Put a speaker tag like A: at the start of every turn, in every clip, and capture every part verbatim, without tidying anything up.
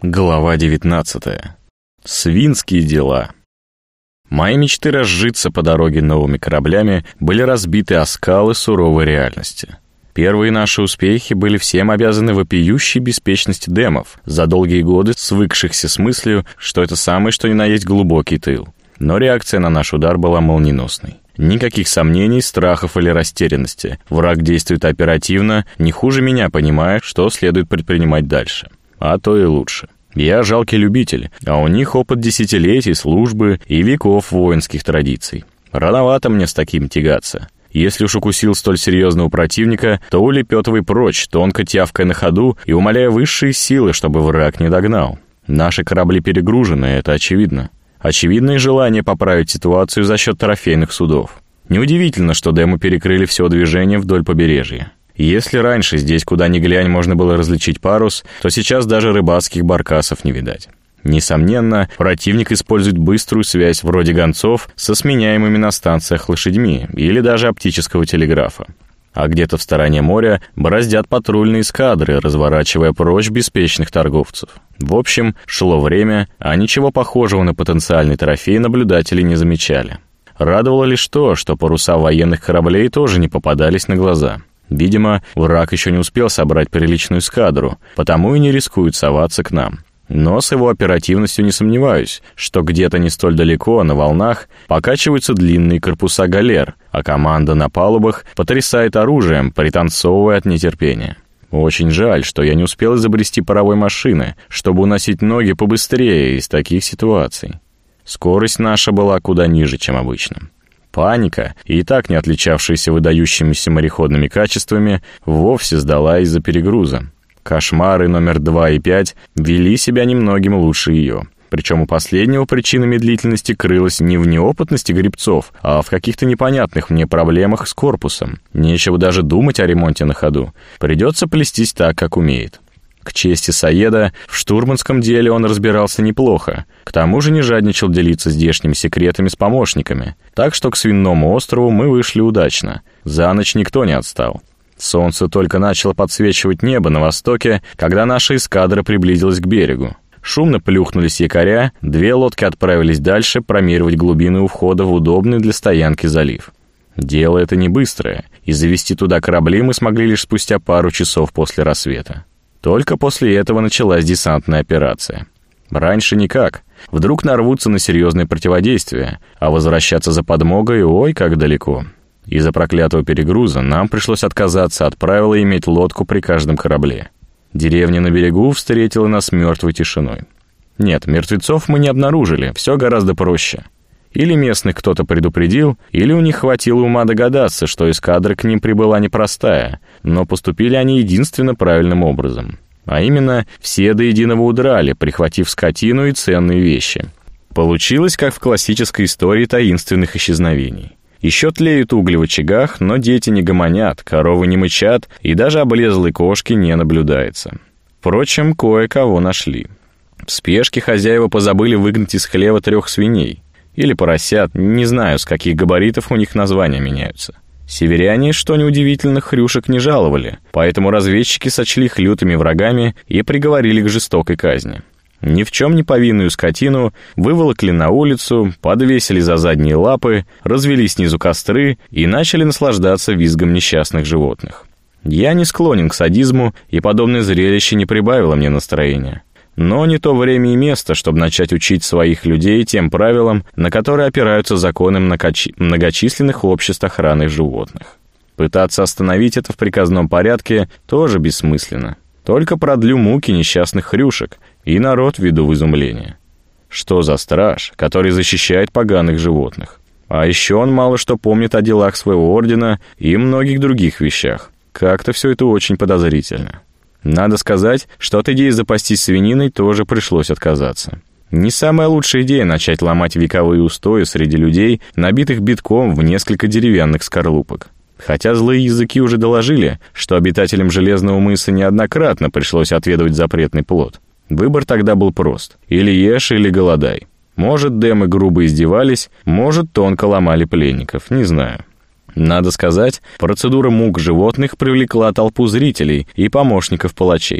A: Глава девятнадцатая. Свинские дела. Мои мечты разжиться по дороге новыми кораблями были разбиты о скалы суровой реальности. Первые наши успехи были всем обязаны вопиющей беспечности демов, за долгие годы свыкшихся с мыслью, что это самый что ни на есть глубокий тыл. Но реакция на наш удар была молниеносной. Никаких сомнений, страхов или растерянности. Враг действует оперативно, не хуже меня понимая, что следует предпринимать дальше. А то и лучше. Я жалкий любитель, а у них опыт десятилетий службы и веков воинских традиций. Рановато мне с таким тягаться. Если уж укусил столь серьезного противника, то улепетывай прочь, тонко тявкая на ходу и умоляя высшие силы, чтобы враг не догнал. Наши корабли перегружены, это очевидно. Очевидно и желание поправить ситуацию за счет трофейных судов. Неудивительно, что демы перекрыли все движение вдоль побережья. Если раньше здесь куда ни глянь можно было различить парус, то сейчас даже рыбацких баркасов не видать. Несомненно, противник использует быструю связь вроде гонцов со сменяемыми на станциях лошадьми или даже оптического телеграфа. А где-то в стороне моря бороздят патрульные эскадры, разворачивая прочь беспечных торговцев. В общем, шло время, а ничего похожего на потенциальный трофей наблюдатели не замечали. Радовало лишь то, что паруса военных кораблей тоже не попадались на глаза. Видимо, враг еще не успел собрать приличную эскадру, потому и не рискует соваться к нам. Но с его оперативностью не сомневаюсь, что где-то не столь далеко, на волнах, покачиваются длинные корпуса галер, а команда на палубах потрясает оружием, пританцовывая от нетерпения. Очень жаль, что я не успел изобрести паровой машины, чтобы уносить ноги побыстрее из таких ситуаций. Скорость наша была куда ниже, чем обычно. Паника, и так не отличавшаяся выдающимися мореходными качествами, вовсе сдала из-за перегруза. Кошмары номер два и пять вели себя немногим лучше ее. Причем у последнего причина медлительности крылась не в неопытности гребцов, а в каких-то непонятных мне проблемах с корпусом. Нечего даже думать о ремонте на ходу. Придется плестись так, как умеет. К чести Саеда, в штурманском деле он разбирался неплохо. К тому же не жадничал делиться здешними секретами с помощниками. Так что к Свинному острову мы вышли удачно. За ночь никто не отстал. Солнце только начало подсвечивать небо на востоке, когда наша эскадра приблизилась к берегу. Шумно плюхнулись якоря, две лодки отправились дальше промеривать глубины у входа в удобный для стоянки залив. Дело это не быстрое, и завести туда корабли мы смогли лишь спустя пару часов после рассвета. Только после этого началась десантная операция. Раньше никак. Вдруг нарвутся на серьезное противодействие, а возвращаться за подмогой ой как далеко. Из-за проклятого перегруза нам пришлось отказаться от правила иметь лодку при каждом корабле. Деревня на берегу встретила нас мертвой тишиной. Нет, мертвецов мы не обнаружили, все гораздо проще. Или местных кто-то предупредил, или у них хватило ума догадаться, что эскадра к ним прибыла непростая, но поступили они единственно правильным образом. А именно, все до единого удрали, прихватив скотину и ценные вещи. Получилось, как в классической истории таинственных исчезновений. Еще тлеют угли в очагах, но дети не гомонят, коровы не мычат, и даже облезлой кошки не наблюдается. Впрочем, кое-кого нашли. В спешке хозяева позабыли выгнать из хлева трех свиней. Или поросят, не знаю, с каких габаритов у них названия меняются. Северяне, что неудивительно, хрюшек не жаловали, поэтому разведчики сочли их лютыми врагами и приговорили к жестокой казни. Ни в чем не повинную скотину выволокли на улицу, подвесили за задние лапы, развели снизу костры и начали наслаждаться визгом несчастных животных. Я не склонен к садизму, и подобное зрелище не прибавило мне настроения. Но не то время и место, чтобы начать учить своих людей тем правилам, на которые опираются законы многочи- многочисленных обществ охраны животных. Пытаться остановить это в приказном порядке тоже бессмысленно. Только продлю муки несчастных хрюшек, и народ введу в изумление. Что за страж, который защищает поганых животных? А еще он мало что помнит о делах своего ордена и многих других вещах. Как-то все это очень подозрительно. Надо сказать, что от идеи запастись свининой тоже пришлось отказаться. Не самая лучшая идея начать ломать вековые устои среди людей, набитых битком в несколько деревянных скорлупок. Хотя злые языки уже доложили, что обитателям Железного мыса неоднократно пришлось отведывать запретный плод. Выбор тогда был прост. Или ешь, или голодай. Может, демы грубо издевались, может, тонко ломали пленников, не знаю. Надо сказать, процедура мук животных привлекла толпу зрителей и помощников палачей.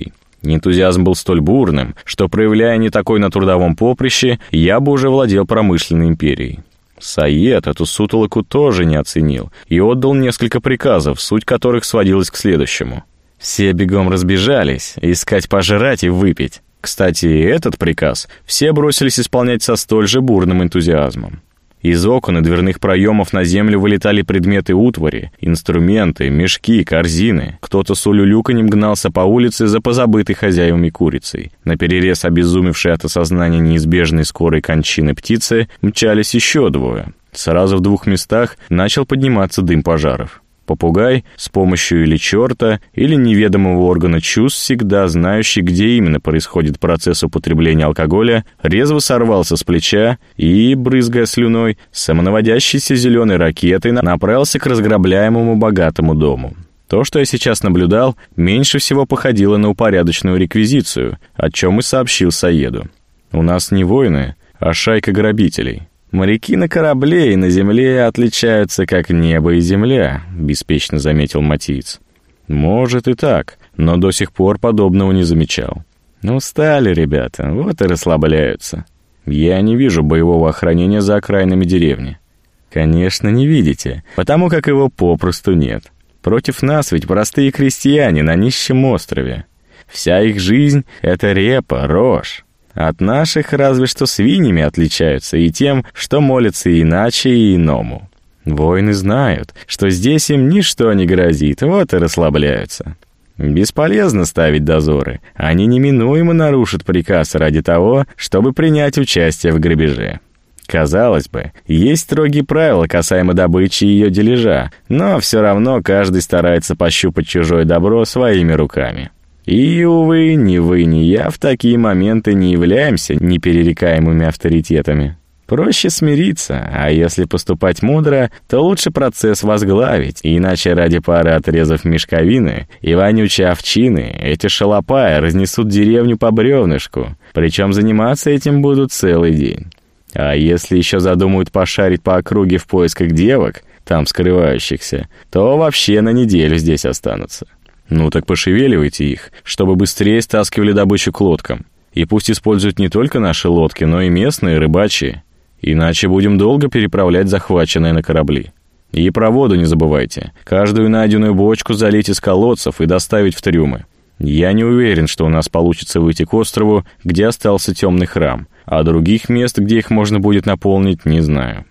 A: Энтузиазм был столь бурным, что, проявляя не такой на трудовом поприще, я бы уже владел промышленной империей. Саед эту сутолоку тоже не оценил и отдал несколько приказов, суть которых сводилась к следующему. Все бегом разбежались, искать пожрать и выпить. Кстати, этот приказ все бросились исполнять со столь же бурным энтузиазмом. Из окон и дверных проемов на землю вылетали предметы утвари, инструменты, мешки, корзины. Кто-то с улюлюканьем гнался по улице за позабытой хозяевами курицей. Наперерез обезумевшей от осознания неизбежной скорой кончины птицы мчались еще двое. Сразу в двух местах начал подниматься дым пожаров. Попугай с помощью или черта, или неведомого органа чувств, всегда знающий, где именно происходит процесс употребления алкоголя, резво сорвался с плеча и, брызгая слюной, самонаводящейся зеленой ракетой направился к разграбляемому богатому дому. То, что я сейчас наблюдал, меньше всего походило на упорядоченную реквизицию, о чем и сообщил Саеду. «У нас не воины, а шайка грабителей». «Моряки на корабле и на земле отличаются, как небо и земля», — беспечно заметил матиец. «Может и так, но до сих пор подобного не замечал». «Устали ребята, вот и расслабляются». «Я не вижу боевого охранения за окраинами деревни». «Конечно, не видите, потому как его попросту нет. Против нас ведь простые крестьяне на нищем острове. Вся их жизнь — это репа, рожь. От наших разве что свиньями отличаются и тем, что молятся иначе и иному. Воины знают, что здесь им ничто не грозит, вот и расслабляются. Бесполезно ставить дозоры, они неминуемо нарушат приказ ради того, чтобы принять участие в грабеже. Казалось бы, есть строгие правила касаемо добычи и ее дележа, но все равно каждый старается пощупать чужое добро своими руками. И, увы, ни вы, ни я в такие моменты не являемся неперерекаемыми авторитетами. Проще смириться, а если поступать мудро, то лучше процесс возглавить, иначе ради пары отрезов мешковины и вонючей овчины эти шалопаи разнесут деревню по бревнышку, причем заниматься этим будут целый день. А если еще задумают пошарить по округе в поисках девок, там скрывающихся, то вообще на неделю здесь останутся. Ну так пошевеливайте их, чтобы быстрее стаскивали добычу к лодкам. И пусть используют не только наши лодки, но и местные, рыбачьи. Иначе будем долго переправлять захваченное на корабли. И про воду не забывайте. Каждую найденную бочку залить из колодцев и доставить в трюмы. Я не уверен, что у нас получится выйти к острову, где остался темный храм, а других мест, где их можно будет наполнить, не знаю.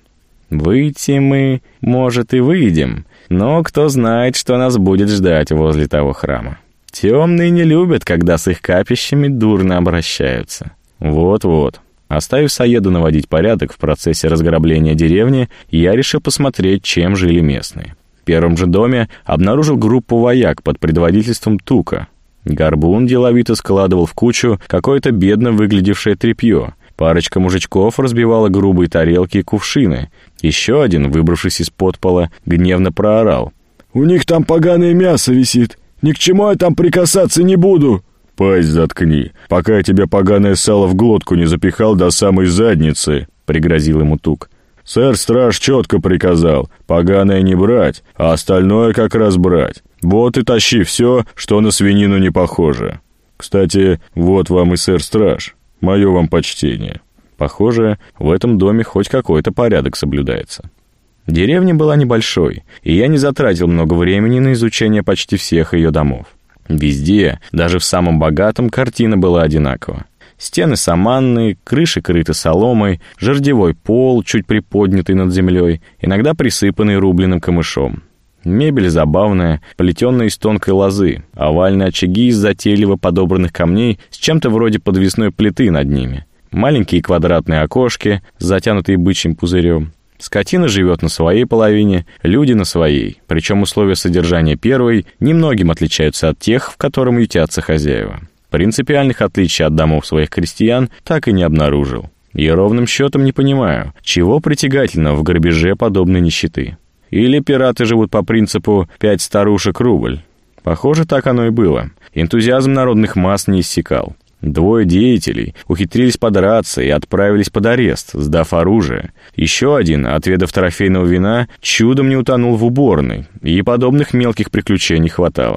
A: Выйти мы, может, и выйдем, но кто знает, что нас будет ждать возле того храма. Темные не любят, когда с их капищами дурно обращаются. Вот-вот. Оставив Саеду наводить порядок в процессе разграбления деревни, я решил посмотреть, чем жили местные. В первом же доме обнаружил группу вояк под предводительством Тука. Горбун деловито складывал в кучу какое-то бедно выглядевшее тряпье. Парочка мужичков разбивала грубые тарелки и кувшины. Еще один, выбравшись из-под пола, гневно проорал: «У них там поганое мясо висит! Ни к чему я там прикасаться не буду!» «Пасть заткни, пока я тебе поганое сало в глотку не запихал до самой задницы!» — пригрозил ему Тук. «Сэр-страж четко приказал: поганое не брать, а остальное как раз брать. Вот и тащи все, что на свинину не похоже. Кстати, вот вам и сэр-страж. Мое вам почтение». Похоже, в этом доме хоть какой-то порядок соблюдается. Деревня была небольшой, и я не затратил много времени на изучение почти всех ее домов. Везде, даже в самом богатом, картина была одинакова. Стены саманные, крыши крыты соломой, жердевой пол, чуть приподнятый над землей, иногда присыпанный рубленым камышом. Мебель забавная, плетенная из тонкой лозы, овальные очаги из затейливо подобранных камней с чем-то вроде подвесной плиты над ними, маленькие квадратные окошки, затянутые бычьим пузырем. Скотина живет на своей половине, люди на своей, причем условия содержания первой немногим отличаются от тех, в котором ютятся хозяева. Принципиальных отличий от домов своих крестьян так и не обнаружил. И ровным счетом не понимаю, чего притягательного в грабеже подобной нищеты. Или пираты живут по принципу «пять старушек рубль». Похоже, так оно и было. Энтузиазм народных масс не иссякал. Двое деятелей ухитрились подраться и отправились под арест, сдав оружие. Еще один, отведав трофейного вина, чудом не утонул в уборной, и подобных мелких приключений хватало.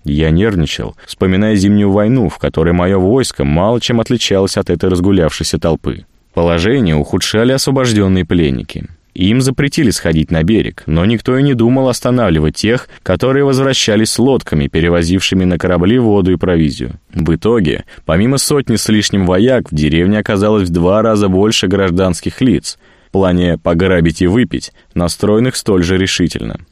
A: Я нервничал, вспоминая зимнюю войну, в которой мое войско мало чем отличалось от этой разгулявшейся толпы. Положение ухудшали освобожденные пленники. Им запретили сходить на берег, но никто и не думал останавливать тех, которые возвращались с лодками, перевозившими на корабли воду и провизию. В итоге, помимо сотни с лишним вояк, в деревне оказалось в два раза больше гражданских лиц, в плане «пограбить и выпить», настроенных столь же решительно.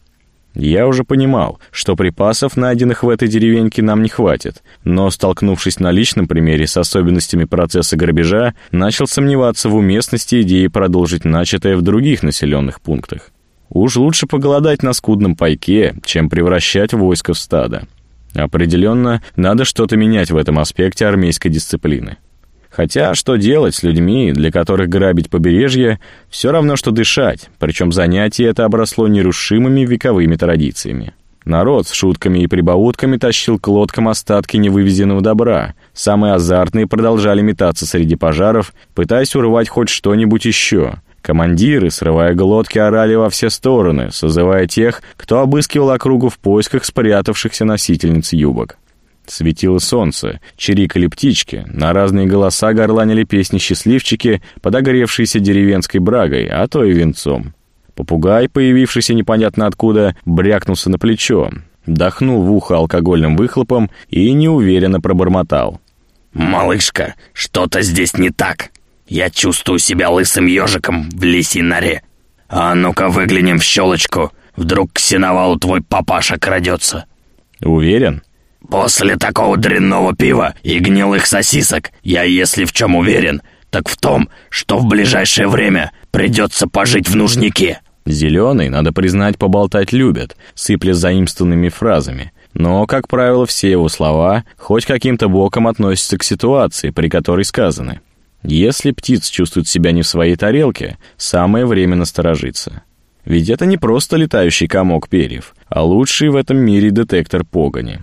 A: Я уже понимал, что припасов, найденных в этой деревеньке, нам не хватит, но, столкнувшись на личном примере с особенностями процесса грабежа, начал сомневаться в уместности идеи продолжить начатое в других населенных пунктах. Уж лучше поголодать на скудном пайке, чем превращать войско в стадо. Определенно, надо что-то менять в этом аспекте армейской дисциплины. Хотя, что делать с людьми, для которых грабить побережье, все равно, что дышать, причем занятие это обросло нерушимыми вековыми традициями. Народ с шутками и прибаутками тащил к лодкам остатки невывезенного добра, самые азартные продолжали метаться среди пожаров, пытаясь урвать хоть что-нибудь еще. Командиры, срывая глотки, орали во все стороны, созывая тех, кто обыскивал округу в поисках спрятавшихся носительниц юбок. Светило солнце, чирикали птички, на разные голоса горланили песни-счастливчики, подогревшиеся деревенской брагой, а то и венцом. Попугай, появившийся непонятно откуда, брякнулся на плечо, дохнул в ухо алкогольным выхлопом и неуверенно пробормотал.
B: «Малышка, что-то здесь не так. Я чувствую себя лысым ежиком в лисьей норе. А ну-ка выглянем в щелочку, вдруг к сеновалу твой папаша крадется».
A: «Уверен?»
B: «После такого дрянного пива и гнилых сосисок я, если в чем уверен, так в том, что в ближайшее время придется пожить в нужнике».
A: Зеленый, надо признать, поболтать любят, сыпля заимствованными фразами. Но, как правило, все его слова хоть каким-то боком относятся к ситуации, при которой сказаны. Если птиц чувствует себя не в своей тарелке, самое время насторожиться. Ведь это не просто летающий комок перьев, а лучший в этом мире детектор погони.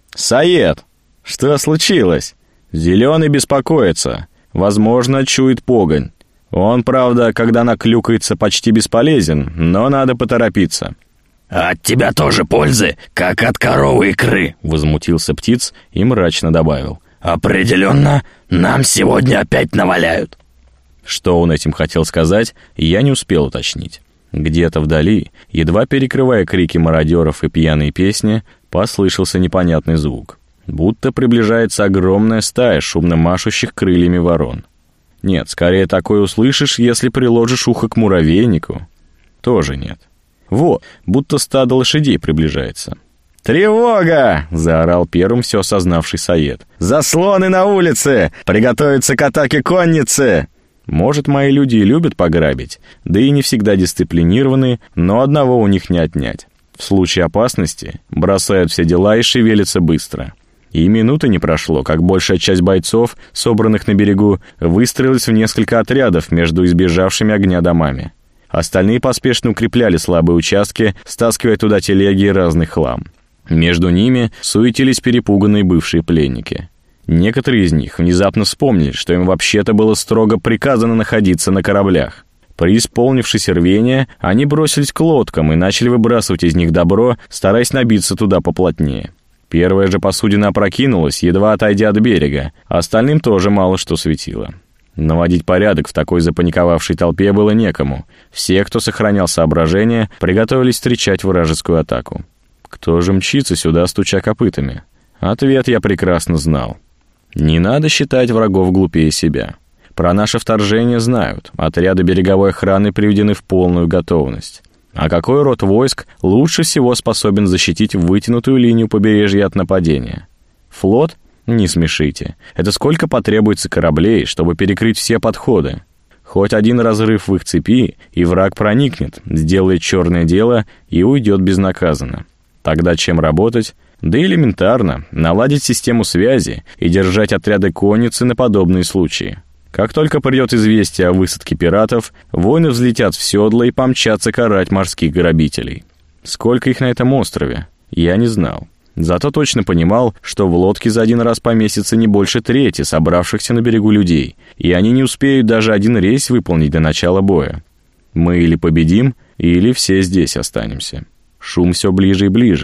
A: «Саед! Что случилось?» «Зеленый беспокоится. Возможно, чует погонь. Он, правда, когда наклюкается, почти бесполезен, но надо поторопиться».
B: «От тебя тоже пользы, как от коровы икры», —
A: возмутился птиц и мрачно добавил.
B: «Определенно, нам сегодня опять наваляют».
A: Что он этим хотел сказать, я не успел уточнить. Где-то вдали, едва перекрывая крики мародеров и пьяные песни, послышался непонятный звук. Будто приближается огромная стая шумно машущих крыльями ворон. Нет, скорее такое услышишь, если приложишь ухо к муравейнику. Тоже нет. Во, будто стадо лошадей приближается. «Тревога!» — заорал первым все осознавший Саед. «Заслоны на улице! Приготовиться к атаке конницы!» Может, мои люди и любят пограбить, да и не всегда дисциплинированы, но одного у них не отнять. В случае опасности бросают все дела и шевелятся быстро. И минуты не прошло, как большая часть бойцов, собранных на берегу, выстроилась в несколько отрядов между избежавшими огня домами. Остальные поспешно укрепляли слабые участки, стаскивая туда телеги и разный хлам. Между ними суетились перепуганные бывшие пленники. Некоторые из них внезапно вспомнили, что им вообще-то было строго приказано находиться на кораблях. Преисполнившись рвения, они бросились к лодкам и начали выбрасывать из них добро, стараясь набиться туда поплотнее. Первая же посудина опрокинулась, едва отойдя от берега, а остальным тоже мало что светило. Наводить порядок в такой запаниковавшей толпе было некому. Все, кто сохранял соображение, приготовились встречать вражескую атаку. Кто же мчится сюда, стуча копытами? Ответ я прекрасно знал. Не надо считать врагов глупее себя. Про наше вторжение знают, отряды береговой охраны приведены в полную готовность. А какой род войск лучше всего способен защитить вытянутую линию побережья от нападения? Флот? Не смешите. Это сколько потребуется кораблей, чтобы перекрыть все подходы? Хоть один разрыв в их цепи, и враг проникнет, сделает черное дело и уйдет безнаказанно. Тогда чем работать? Да элементарно, наладить систему связи и держать отряды конницы на подобные случаи. Как только придет известие о высадке пиратов, воины взлетят в седла и помчатся карать морских грабителей. Сколько их на этом острове? Я не знал. Зато точно понимал, что в лодке за один раз поместится не больше трети собравшихся на берегу людей, и они не успеют даже один рейс выполнить до начала боя. Мы или победим, или все здесь останемся. Шум все ближе и ближе.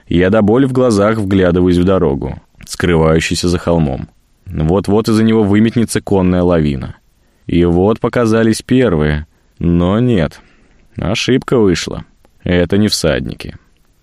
A: Я до боли в глазах вглядываюсь в дорогу, скрывающуюся за холмом. Вот-вот из-за него выметнется конная лавина. И вот показались первые, но нет, ошибка вышла. Это не всадники.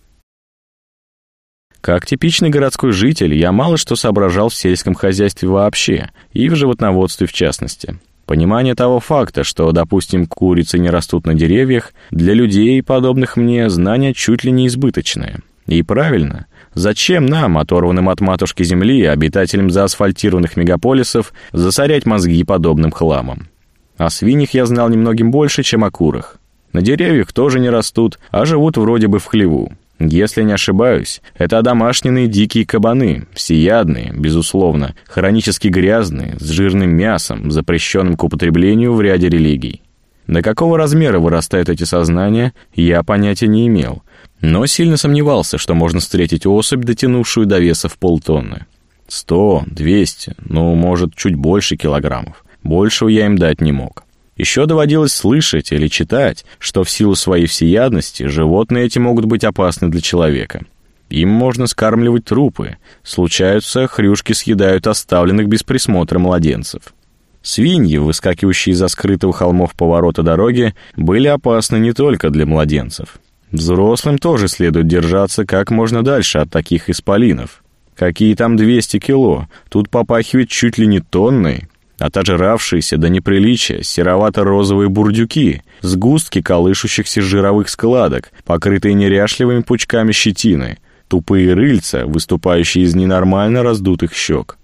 A: Как типичный городской житель, я мало что соображал в сельском хозяйстве вообще, и в животноводстве в частности. Понимание того факта, что, допустим, курицы не растут на деревьях, для людей, подобных мне, знания чуть ли не избыточные. И правильно. Зачем нам, оторванным от матушки земли, обитателям заасфальтированных мегаполисов, засорять мозги подобным хламом? О свиньях я знал немногим больше, чем о курах. На деревьях тоже не растут, а живут вроде бы в хлеву. Если не ошибаюсь, это одомашненные дикие кабаны, всеядные, безусловно, хронически грязные, с жирным мясом, запрещенным к употреблению в ряде религий. До какого размера вырастают эти сознания, я понятия не имел, но сильно сомневался, что можно встретить особь, дотянувшую до веса в полтонны. Сто, двести, ну, может, чуть больше килограммов. Большего я им дать не мог. Еще доводилось слышать или читать, что в силу своей всеядности животные эти могут быть опасны для человека. Им можно скармливать трупы. Случаются, хрюшки съедают оставленных без присмотра младенцев. Свиньи, выскакивающие из-за скрытого холмов поворота дороги, были опасны не только для младенцев. Взрослым тоже следует держаться как можно дальше от таких исполинов. Какие там двести кило, тут попахивает чуть ли не тонной. Отожравшиеся до неприличия серовато-розовые бурдюки, сгустки колышущихся жировых складок, покрытые неряшливыми пучками щетины, тупые рыльца, выступающие из ненормально раздутых щек.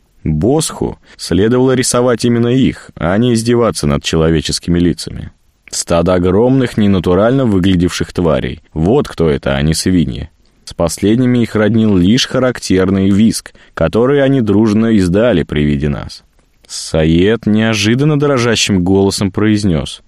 A: Босху следовало рисовать именно их, а не издеваться над человеческими лицами. Стадо огромных, ненатурально выглядевших тварей. Вот кто это, а не свиньи. С последними их роднил лишь характерный визг, который они дружно издали при виде нас. Саед неожиданно дрожащим голосом произнес: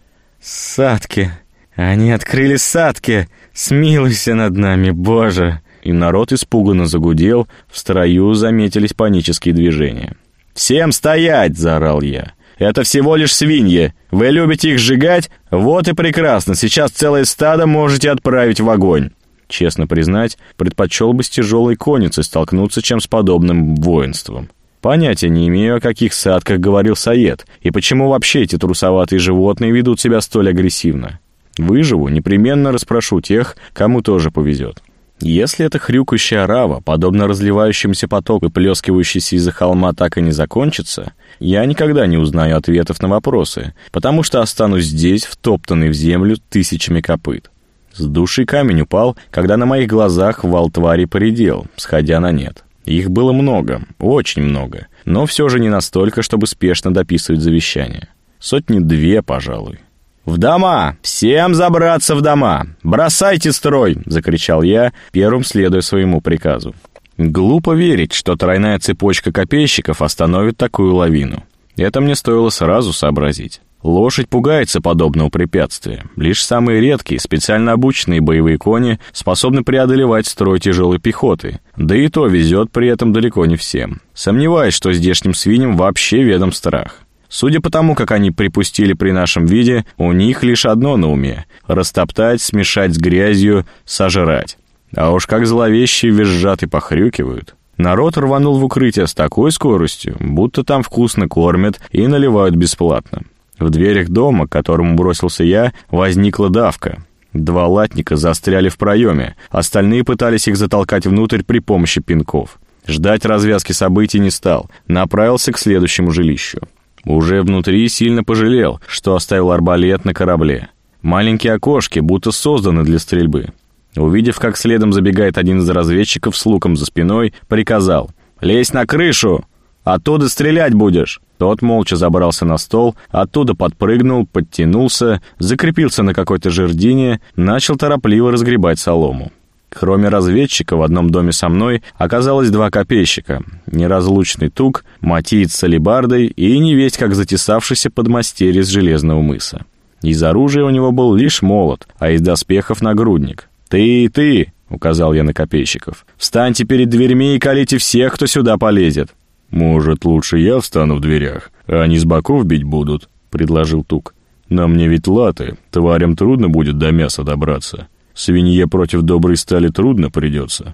A: «Садки! Они открыли садки! Смилуйся над нами, Боже!» И народ испуганно загудел, в строю заметились панические движения. «Всем стоять!» — заорал я. «Это всего лишь свиньи! Вы любите их сжигать? Вот и прекрасно! Сейчас целое стадо можете отправить в огонь!» Честно признать, предпочел бы с тяжелой конницей столкнуться, чем с подобным воинством. Понятия не имею, о каких садках говорил Саед, и почему вообще эти трусоватые животные ведут себя столь агрессивно. Выживу, непременно расспрошу тех, кому тоже повезет. Если эта хрюкающая орава, подобно разливающемуся потоку, выплескивающийся из-за холма, так и не закончится, я никогда не узнаю ответов на вопросы, потому что останусь здесь, втоптанный в землю тысячами копыт. С души камень упал, когда на моих глазах вал твари поредел, сходя на нет. Их было много, очень много, но все же не настолько, чтобы спешно дописывать завещание. Сотни две, пожалуй. «В дома! Всем забраться в дома! Бросайте строй!» — закричал я, первым следуя своему приказу. Глупо верить, что тройная цепочка копейщиков остановит такую лавину. Это мне стоило сразу сообразить. Лошадь пугается подобного препятствия. Лишь самые редкие, специально обученные боевые кони способны преодолевать строй тяжелой пехоты. Да и то везет при этом далеко не всем. Сомневаюсь, что здешним свиньям вообще ведом страх. Судя по тому, как они припустили при нашем виде, у них лишь одно на уме — растоптать, смешать с грязью, сожрать. А уж как зловеще визжат и похрюкивают. Народ рванул в укрытие с такой скоростью, будто там вкусно кормят и наливают бесплатно. В дверях дома, к которому бросился я, возникла давка. Два латника застряли в проеме, остальные пытались их затолкать внутрь при помощи пинков. Ждать развязки событий не стал, направился к следующему жилищу. Уже внутри сильно пожалел, что оставил арбалет на корабле. Маленькие окошки будто созданы для стрельбы. Увидев, как следом забегает один из разведчиков с луком за спиной, приказал: «Лезь на крышу! Оттуда стрелять будешь!» Тот молча забрался на стол, оттуда подпрыгнул, подтянулся, закрепился на какой-то жердине, начал торопливо разгребать солому. Кроме разведчика, в одном доме со мной оказалось два копейщика: неразлучный Тук, матиец с алебардой и невесть как затесавшийся подмастерье с Железного мыса. Из оружия у него был лишь молот, а из доспехов нагрудник. «Ты и ты!» — указал я на копейщиков. «Встаньте перед дверьми и колите всех, кто сюда полезет!» «Может, лучше я встану в дверях, а они с боков бить будут?» — предложил Тук. «На мне ведь латы, тварям трудно будет до мяса добраться. Свинье против доброй стали трудно придется».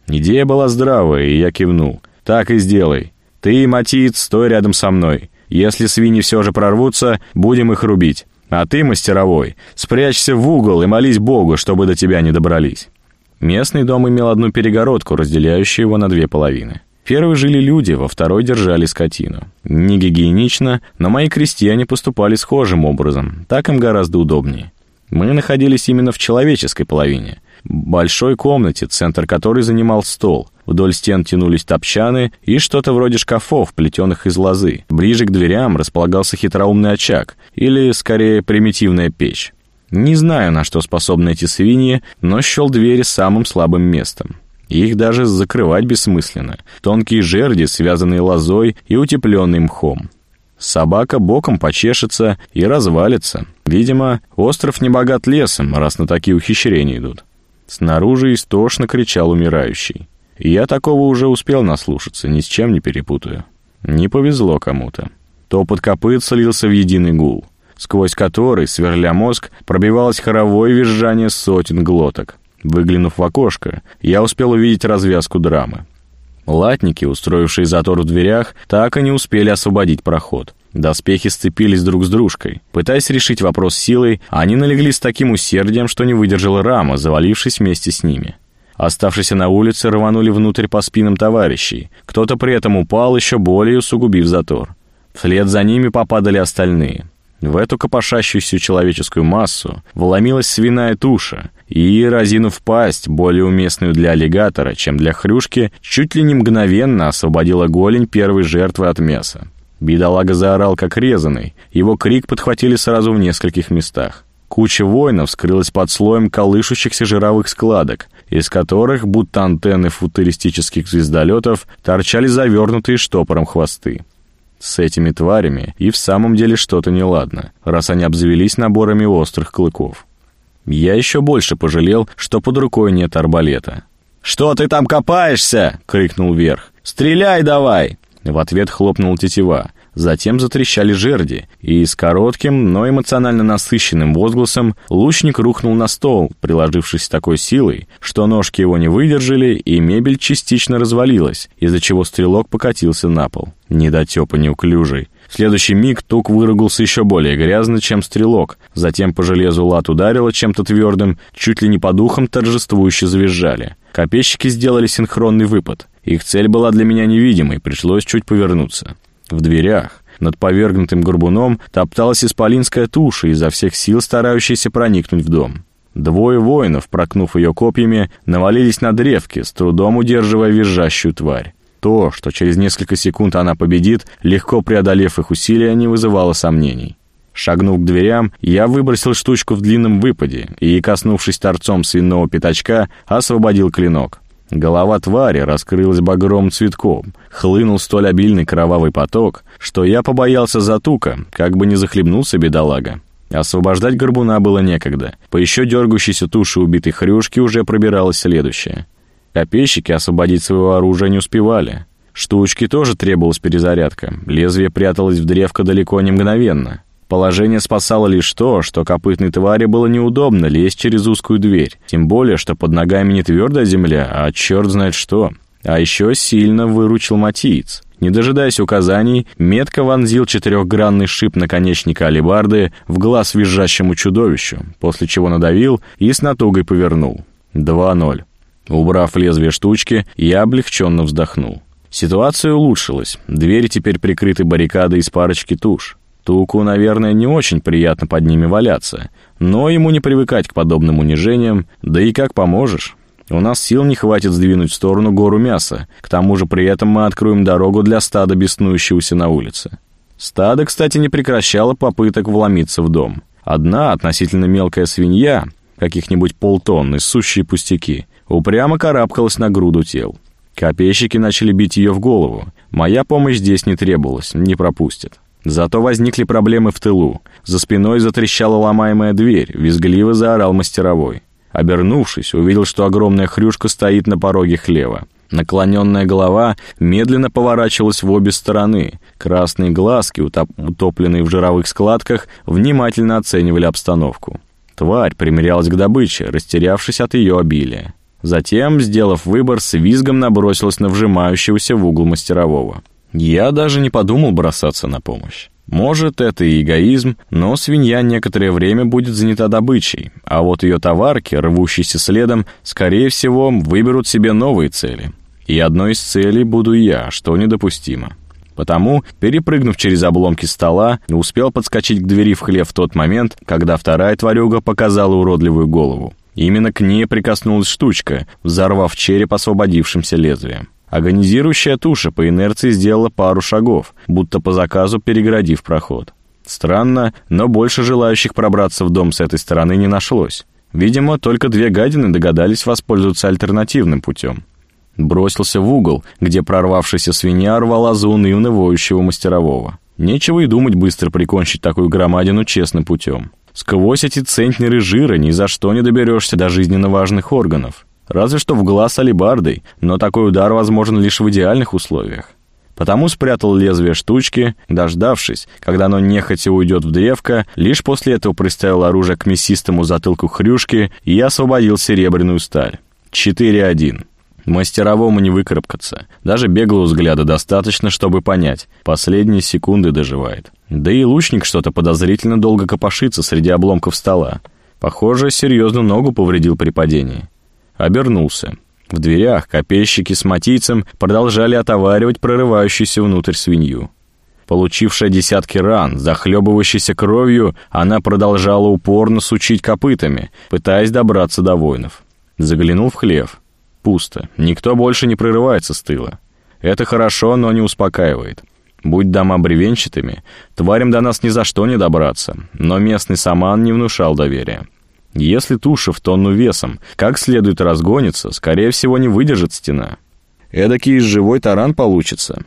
A: Идея была здравая, и я кивнул. «Так и сделай. Ты, Матиец, стой рядом со мной. Если свиньи все же прорвутся, будем их рубить. А ты, мастеровой, спрячься в угол и молись Богу, чтобы до тебя не добрались». Местный дом имел одну перегородку, разделяющую его на две половины. В первой жили люди, во второй держали скотину. Не гигиенично, но мои крестьяне поступали схожим образом, так им гораздо удобнее. Мы находились именно в человеческой половине, большой комнате, центр которой занимал стол. Вдоль стен тянулись топчаны и что-то вроде шкафов, плетеных из лозы. Ближе к дверям располагался хитроумный очаг, или, скорее, примитивная печь. Не знаю, на что способны эти свиньи, но счел двери самым слабым местом. Их даже закрывать бессмысленно. Тонкие жерди, связанные лозой и утепленные мхом. Собака боком почешется и развалится. Видимо, остров не богат лесом, раз на такие ухищрения идут. Снаружи истошно кричал умирающий. Я такого уже успел наслушаться, ни с чем не перепутаю. Не повезло кому-то. Топот копыт слился в единый гул, сквозь который, сверля мозг, пробивалось хоровое визжание сотен глоток. Выглянув в окошко, я успел увидеть развязку драмы. Латники, устроившие затор в дверях, так и не успели освободить проход. Доспехи сцепились друг с дружкой. Пытаясь решить вопрос силой, они налегли с таким усердием, что не выдержала рама, завалившись вместе с ними. Оставшиеся на улице рванули внутрь по спинам товарищей. Кто-то при этом упал, еще более усугубив затор. Вслед за ними попадали остальные. В эту копошащуюся человеческую массу вломилась свиная туша и, разинув пасть, более уместную для аллигатора, чем для хрюшки, чуть ли не мгновенно освободила голень первой жертвы от мяса. Бедолага заорал, как резаный. Его крик подхватили сразу в нескольких местах. Куча воинов скрылась под слоем колышущихся жировых складок, из которых, будто антенны футуристических звездолетов, торчали завернутые штопором хвосты. С этими тварями и в самом деле что-то неладно, раз они обзавелись наборами острых клыков. Я еще больше пожалел, что под рукой нет арбалета. «Что ты там копаешься?» — крикнул вверх. «Стреляй давай!» В ответ хлопнула тетива. Затем затрещали жерди, и с коротким, но эмоционально насыщенным возгласом лучник рухнул на стол, приложившись с такой силой, что ножки его не выдержали, и мебель частично развалилась, из-за чего стрелок покатился на пол. Недотепа неуклюжий. В следующий миг тук выругался еще более грязно, чем стрелок. Затем по железу лад ударило чем-то твердым, чуть ли не по духам торжествующе завизжали. Копейщики сделали синхронный выпад. Их цель была для меня невидимой, пришлось чуть повернуться. В дверях, над повергнутым горбуном, топталась исполинская туша, изо всех сил старающаяся проникнуть в дом. Двое воинов, прокнув ее копьями, навалились на древки, с трудом удерживая визжащую тварь. То, что через несколько секунд она победит, легко преодолев их усилия, не вызывало сомнений. Шагнув к дверям, я выбросил штучку в длинном выпаде и, коснувшись торцом свиного пятачка, освободил клинок. Голова твари раскрылась багровым цветком, хлынул столь обильный кровавый поток, что я побоялся за тука, как бы не захлебнулся бедолага. Освобождать горбуна было некогда. По еще дергающейся туше убитой хрюшки уже пробиралась следующая. Копейщики освободить своего оружия не успевали. Штучке тоже требовалась перезарядка. Лезвие пряталось в древко далеко не мгновенно. Положение спасало лишь то, что копытной твари было неудобно лезть через узкую дверь. Тем более, что под ногами не твердая земля, а черт знает что. А еще сильно выручил Матиец. Не дожидаясь указаний, метко вонзил четырехгранный шип наконечника алебарды в глаз визжащему чудовищу, после чего надавил и с натугой повернул. два ноль. Убрав лезвие штучки, я облегченно вздохнул. Ситуация улучшилась. Двери теперь прикрыты баррикадой из парочки туш. Туку, наверное, не очень приятно под ними валяться, но ему не привыкать к подобным унижениям, да и как поможешь. У нас сил не хватит сдвинуть в сторону гору мяса, к тому же при этом мы откроем дорогу для стада, беснующегося на улице. Стадо, кстати, не прекращало попыток вломиться в дом. Одна относительно мелкая свинья, каких-нибудь полтонны, сущие пустяки, упрямо карабкалась на груду тел. Копейщики начали бить ее в голову. Моя помощь здесь не требовалась, не пропустят. Зато возникли проблемы в тылу. За спиной затрещала ломаемая дверь, визгливо заорал мастеровой. Обернувшись, увидел, что огромная хрюшка стоит на пороге хлева. Наклоненная голова медленно поворачивалась в обе стороны. Красные глазки, утоп- утопленные в жировых складках, внимательно оценивали обстановку. Тварь примерялась к добыче, растерявшись от ее обилия. Затем, сделав выбор, с визгом набросилась на вжимающегося в угол мастерового. Я даже не подумал бросаться на помощь. Может, это и эгоизм, но свинья некоторое время будет занята добычей, а вот ее товарки, рвущиеся следом, скорее всего, выберут себе новые цели. И одной из целей буду я, что недопустимо. Потому, перепрыгнув через обломки стола, успел подскочить к двери в хлев в тот момент, когда вторая тварюга показала уродливую голову. Именно к ней прикоснулась штучка, взорвав череп освободившимся лезвием. Агонизирующая туша по инерции сделала пару шагов, будто по заказу перегородив проход. Странно, но больше желающих пробраться в дом с этой стороны не нашлось. Видимо, только две гадины догадались воспользоваться альтернативным путем. Бросился в угол, где прорвавшаяся свинья рвала заунывно воющего мастерового. Нечего и думать быстро прикончить такую громадину честным путем. Сквозь эти центнеры жира ни за что не доберешься до жизненно важных органов. Разве что в глаз алебардой, но такой удар возможен лишь в идеальных условиях. Потому спрятал лезвие штучки, дождавшись, когда оно нехотя уйдет в древко, лишь после этого приставил оружие к мясистому затылку хрюшки и освободил серебряную сталь. четыре один. Мастеровому не выкарабкаться. Даже беглого взгляда достаточно, чтобы понять. Последние секунды доживает. Да и лучник что-то подозрительно долго копошится среди обломков стола. Похоже, серьезно ногу повредил при падении. Обернулся. В дверях копейщики с матийцем продолжали отоваривать прорывающуюся внутрь свинью. Получившая десятки ран, захлебывающейся кровью, она продолжала упорно сучить копытами, пытаясь добраться до воинов. Заглянул в хлев. Пусто. Никто больше не прорывается с тыла. Это хорошо, но не успокаивает. Будь дома бревенчатыми, тварям до нас ни за что не добраться, но местный саман не внушал доверия. Если туша в тонну весом как следует разгонится, скорее всего, не выдержит стена. Эдакий живой таран получится.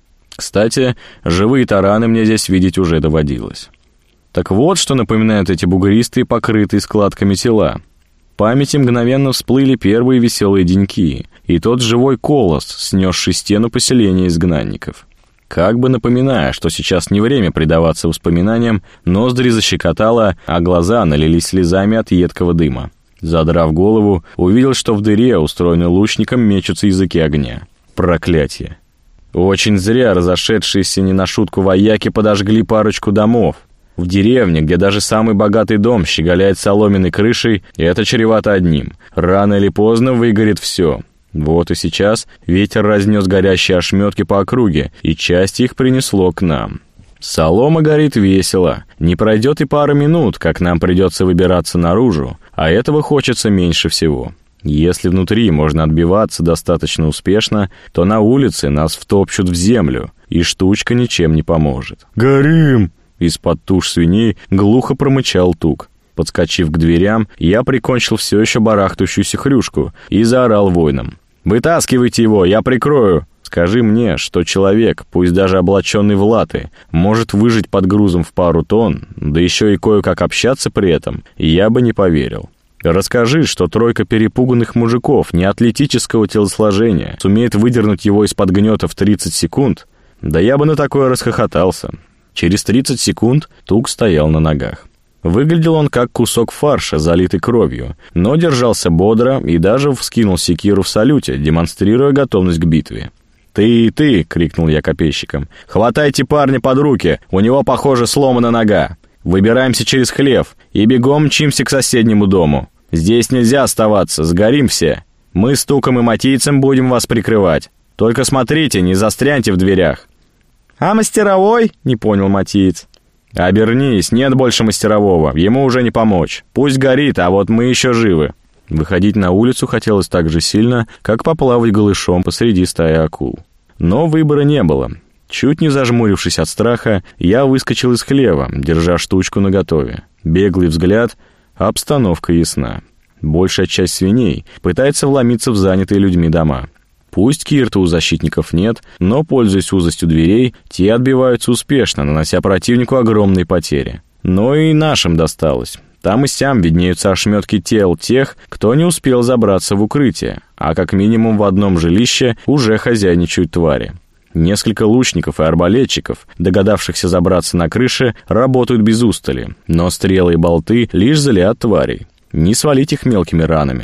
A: Кстати, живые тараны мне здесь видеть уже доводилось. Так вот, что напоминают эти бугристые, покрытые складками тела. В памяти мгновенно всплыли первые веселые деньки и тот живой колос, снесший стену поселения изгнанников. Как бы напоминая, что сейчас не время предаваться воспоминаниям, ноздри защекотало, а глаза налились слезами от едкого дыма. Задрав голову, увидел, что в дыре, устроенной лучником, мечутся языки огня. Проклятие! Очень зря разошедшиеся не на шутку вояки подожгли парочку домов. В деревне, где даже самый богатый дом щеголяет соломенной крышей, это чревато одним. Рано или поздно выгорит все. Вот и сейчас ветер разнес горящие ошметки по округе, и часть их принесло к нам. Солома горит весело. Не пройдет и пара минут, как нам придется выбираться наружу, а этого хочется меньше всего. Если внутри можно отбиваться достаточно успешно, то на улице нас втопчут в землю, и штучка ничем не поможет. «Горим!» Из-под туш свиней глухо промычал Тук. Подскочив к дверям, я прикончил все еще барахтающуюся хрюшку и заорал воинам. «Вытаскивайте его, я прикрою!» Скажи мне, что человек, пусть даже облаченный в латы, может выжить под грузом в пару тонн, да еще и кое-как общаться при этом, я бы не поверил. Расскажи, что тройка перепуганных мужиков неатлетического телосложения сумеет выдернуть его из-под гнета в тридцать секунд, да я бы на такое расхохотался. Через тридцать секунд Тук стоял на ногах. Выглядел он как кусок фарша, залитый кровью, но держался бодро и даже вскинул секиру в салюте, демонстрируя готовность к битве. «Ты, ты!» — крикнул я копейщикам. «Хватайте парня под руки, у него, похоже, сломана нога. Выбираемся через хлев и бегом мчимся к соседнему дому. Здесь нельзя оставаться, сгорим все. Мы с Туком и Матийцем будем вас прикрывать. Только смотрите, не застряньте в дверях». «А мастеровой?» — не понял Матиец. «Обернись, нет больше мастерового, ему уже не помочь. Пусть горит, а вот мы еще живы». Выходить на улицу хотелось так же сильно, как поплавать голышом посреди стаи акул. Но выбора не было. Чуть не зажмурившись от страха, я выскочил из хлева, держа штучку наготове. Беглый взгляд, обстановка ясна. Большая часть свиней пытается вломиться в занятые людьми дома. Пусть кирта у защитников нет, но, пользуясь узостью дверей, те отбиваются успешно, нанося противнику огромные потери. Но и нашим досталось. Там и сям виднеются ошметки тел тех, кто не успел забраться в укрытие, а как минимум в одном жилище уже хозяйничают твари. Несколько лучников и арбалетчиков, догадавшихся забраться на крыше, работают без устали, но стрелы и болты лишь злят тварей. Не свалить их мелкими ранами.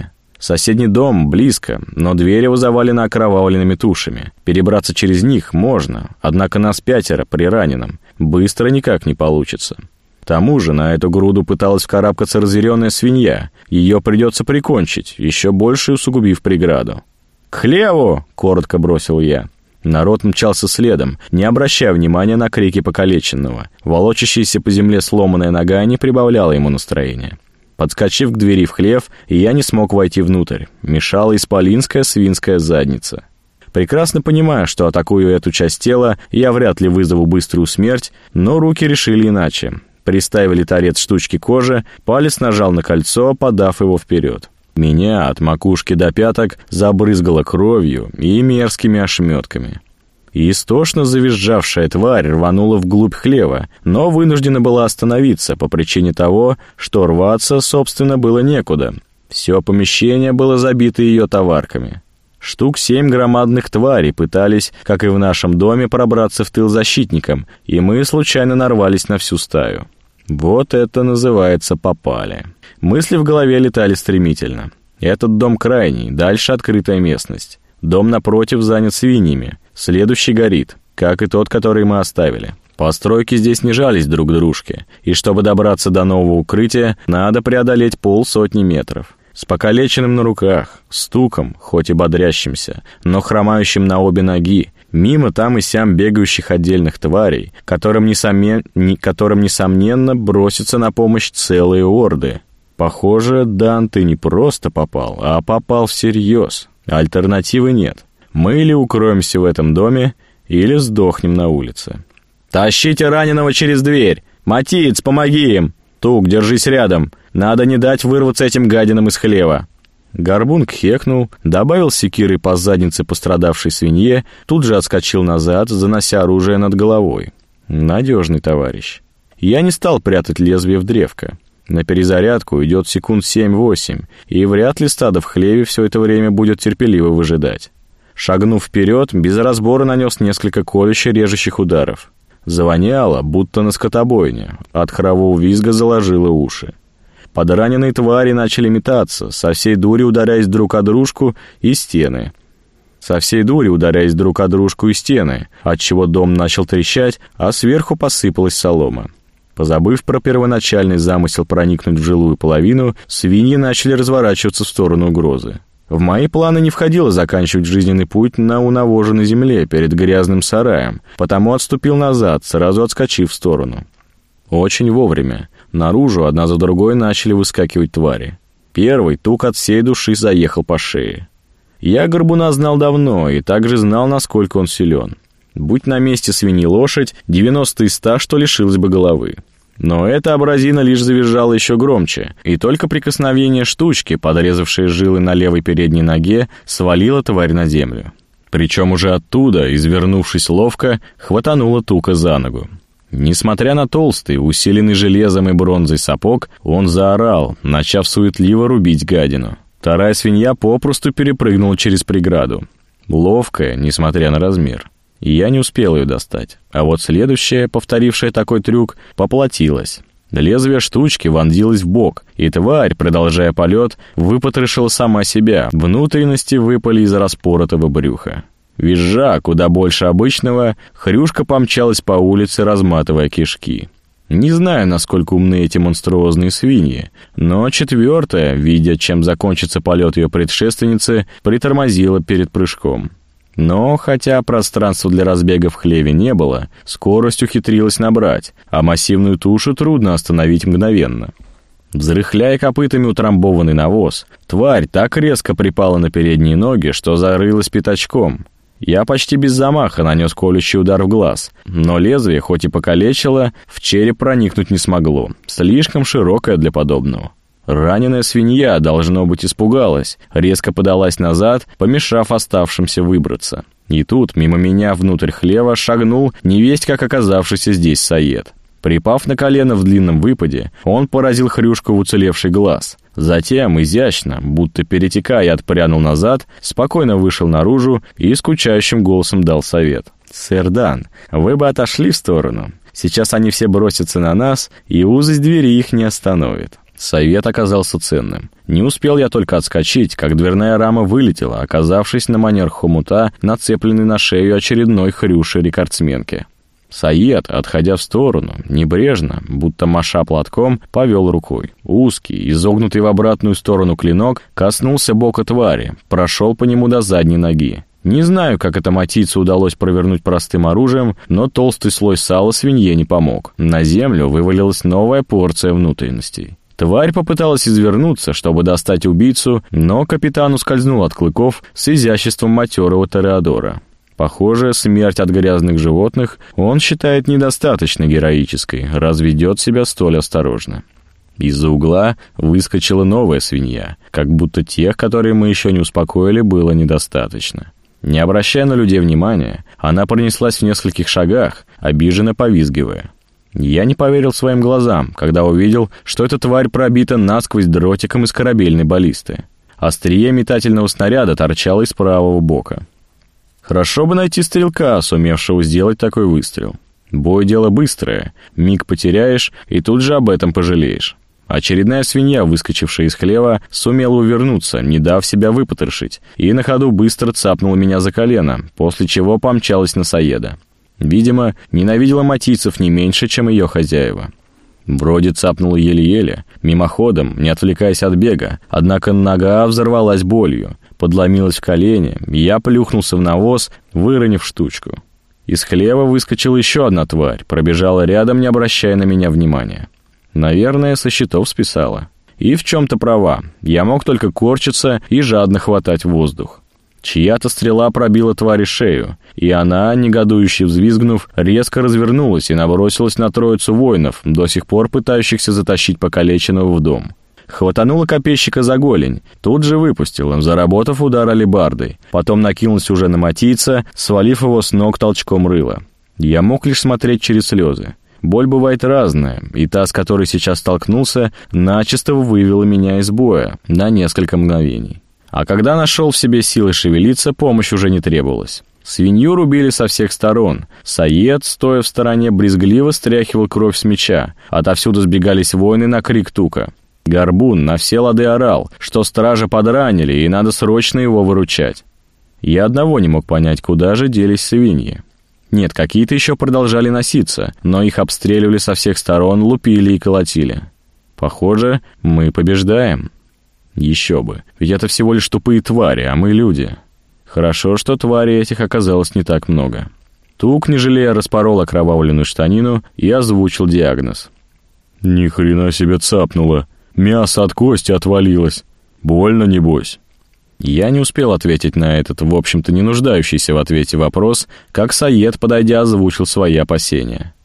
A: Соседний дом близко, но двери его завалены окровавленными тушами. Перебраться через них можно, однако нас пятеро при раненом. Быстро никак не получится. К тому же на эту груду пыталась вкарабкаться разъяренная свинья. Ее придется прикончить, еще больше усугубив преграду. «К хлеву!» — коротко бросил я. Народ мчался следом, не обращая внимания на крики покалеченного. Волочащаяся по земле сломанная нога не прибавляла ему настроения. Подскочив к двери в хлев, я не смог войти внутрь. Мешала исполинская свинская задница. Прекрасно понимая, что атакую эту часть тела, я вряд ли вызову быструю смерть, но руки решили иначе. Приставили торец штучки кожи, палец нажал на кольцо, подав его вперед. Меня от макушки до пяток забрызгало кровью и мерзкими ошметками. И истошно завизжавшая тварь рванула вглубь хлева, но вынуждена была остановиться по причине того, что рваться, собственно, было некуда. Все помещение было забито ее товарками. Штук семь громадных тварей пытались, как и в нашем доме, пробраться в тыл защитникам, и мы случайно нарвались на всю стаю. Вот это называется попали. Мысли в голове летали стремительно. Этот дом крайний, дальше открытая местность. Дом напротив занят свиньями. Следующий горит, как и тот, который мы оставили. Постройки здесь не жались друг к дружке, и чтобы добраться до нового укрытия, надо преодолеть полсотни метров. С покалеченным на руках, стуком, хоть и бодрящимся, но хромающим на обе ноги, мимо там и сям бегающих отдельных тварей, которым, несомен... которым несомненно, бросятся на помощь целые орды. Похоже, Дан, ты не просто попал, а попал всерьез. Альтернативы нет. Мы или укроемся в этом доме, или сдохнем на улице. «Тащите раненого через дверь! Матиец, помоги им! Тук, держись рядом! Надо не дать вырваться этим гадинам из хлева!» Горбун кхекнул, добавил секирой по заднице пострадавшей свинье, тут же отскочил назад, занося оружие над головой. Надежный товарищ. Я не стал прятать лезвие в древко. На перезарядку идет секунд семь-восемь, и вряд ли стадо в хлеве все это время будет терпеливо выжидать. Шагнув вперед, без разбора нанес несколько колюще-режущих ударов. Завоняло, будто на скотобойне, от хорового визга заложило уши. Подраненные твари начали метаться, со всей дури ударяясь друг о дружку и стены. Со всей дури ударяясь друг о дружку и стены, отчего дом начал трещать, а сверху посыпалась солома. Позабыв про первоначальный замысел проникнуть в жилую половину, свиньи начали разворачиваться в сторону угрозы. В мои планы не входило заканчивать жизненный путь на унавоженной земле перед грязным сараем, потому отступил назад, сразу отскочив в сторону. Очень вовремя. Наружу одна за другой начали выскакивать твари. Первый тук от всей души заехал по шее. Я горбуна знал давно и также знал, насколько он силен. Будь на месте свиньи лошадь, девяносто из ста, что лишилась бы головы. Но эта абразина лишь завизжала еще громче, и только прикосновение штучки, подрезавшей жилы на левой передней ноге, свалило тварь на землю. Причем уже оттуда, извернувшись ловко, хватанула тука за ногу. Несмотря на толстый, усиленный железом и бронзой сапог, он заорал, начав суетливо рубить гадину. Вторая свинья попросту перепрыгнула через преграду. Ловкая, несмотря на размер. И я не успел ее достать. А вот следующая, повторившая такой трюк, поплатилась. Лезвие штучки вонзилось в бок, и тварь, продолжая полет, выпотрошила сама себя. Внутренности выпали из распоротого брюха. Визжа куда больше обычного, хрюшка помчалась по улице, разматывая кишки. Не знаю, насколько умны эти монструозные свиньи, но четвертая, видя, чем закончится полет ее предшественницы, притормозила перед прыжком. Но, хотя пространства для разбега в хлеве не было, скорость ухитрилась набрать, а массивную тушу трудно остановить мгновенно. Взрыхляя копытами утрамбованный навоз, тварь так резко припала на передние ноги, что зарылась пятачком. Я почти без замаха нанес колющий удар в глаз, но лезвие, хоть и покалечило, в череп проникнуть не смогло, слишком широкое для подобного. Раненая свинья, должно быть, испугалась, резко подалась назад, помешав оставшимся выбраться. И тут, мимо меня внутрь хлева, шагнул невесть как оказавшийся здесь Саед. Припав на колено в длинном выпаде, он поразил хрюшку в уцелевший глаз. Затем, изящно, будто перетекая, отпрянул назад, спокойно вышел наружу и скучающим голосом дал совет. «Сэр Дан, вы бы отошли в сторону. Сейчас они все бросятся на нас, и узость двери их не остановит». Совет оказался ценным. Не успел я только отскочить, как дверная рама вылетела, оказавшись на манер хомута, нацепленный на шею очередной хрюши-рекордсменки. Саед, отходя в сторону, небрежно, будто маша платком, повел рукой. Узкий, изогнутый в обратную сторону клинок коснулся бока твари, прошел по нему до задней ноги. Не знаю, как это матийцу удалось провернуть простым оружием, но толстый слой сала свинье не помог. На землю вывалилась новая порция внутренностей. Тварь попыталась извернуться, чтобы достать убийцу, но капитан ускользнул от клыков с изяществом матерого тореадора. Похоже, смерть от грязных животных он считает недостаточно героической, раз ведет себя столь осторожно. Из-за угла выскочила новая свинья, как будто тех, которые мы еще не успокоили, было недостаточно. Не обращая на людей внимания, она пронеслась в нескольких шагах, обиженно повизгивая. Я не поверил своим глазам, когда увидел, что эта тварь пробита насквозь дротиком из корабельной баллисты. Острие метательного снаряда торчало из правого бока. Хорошо бы найти стрелка, сумевшего сделать такой выстрел. Бой — дело быстрое, миг потеряешь, и тут же об этом пожалеешь. Очередная свинья, выскочившая из хлева, сумела увернуться, не дав себя выпотрошить, и на ходу быстро цапнула меня за колено, после чего помчалась на Саеда. Видимо, ненавидела матийцев не меньше, чем ее хозяева. Вроде цапнула еле-еле, мимоходом, не отвлекаясь от бега, однако нога взорвалась болью, подломилась в колени, я плюхнулся в навоз, выронив штучку. Из хлева выскочила еще одна тварь, пробежала рядом, не обращая на меня внимания. Наверное, со счетов списала. И в чем-то права, я мог только корчиться и жадно хватать воздух. Чья-то стрела пробила твари шею, и она, негодующе взвизгнув, резко развернулась и набросилась на троицу воинов, до сих пор пытающихся затащить покалеченного в дом. Хватанула копейщика за голень, тут же выпустила, заработав удар алебардой, потом накинулась уже на матийца, свалив его с ног толчком рыла. Я мог лишь смотреть через слезы. Боль бывает разная, и та, с которой сейчас столкнулся, начисто вывела меня из боя на несколько мгновений. А когда нашел в себе силы шевелиться, помощь уже не требовалась. Свинью рубили со всех сторон. Саед, стоя в стороне, брезгливо стряхивал кровь с меча. Отовсюду сбегались воины на крик Тука. Горбун на все лады орал, что стража подранили, и надо срочно его выручать. Я одного не мог понять, куда же делись свиньи. Нет, какие-то еще продолжали носиться, но их обстреливали со всех сторон, лупили и колотили. Похоже, мы побеждаем. Еще бы, ведь это всего лишь тупые твари, а мы люди. Хорошо, что тварей этих оказалось не так много. Тук, не жалея, распорол окровавленную штанину и озвучил диагноз. «Ни хрена себе цапнуло. Мясо от кости отвалилось. Больно, небось?» Я не успел ответить на этот, в общем-то, не нуждающийся в ответе вопрос, как Саед, подойдя, озвучил свои опасения.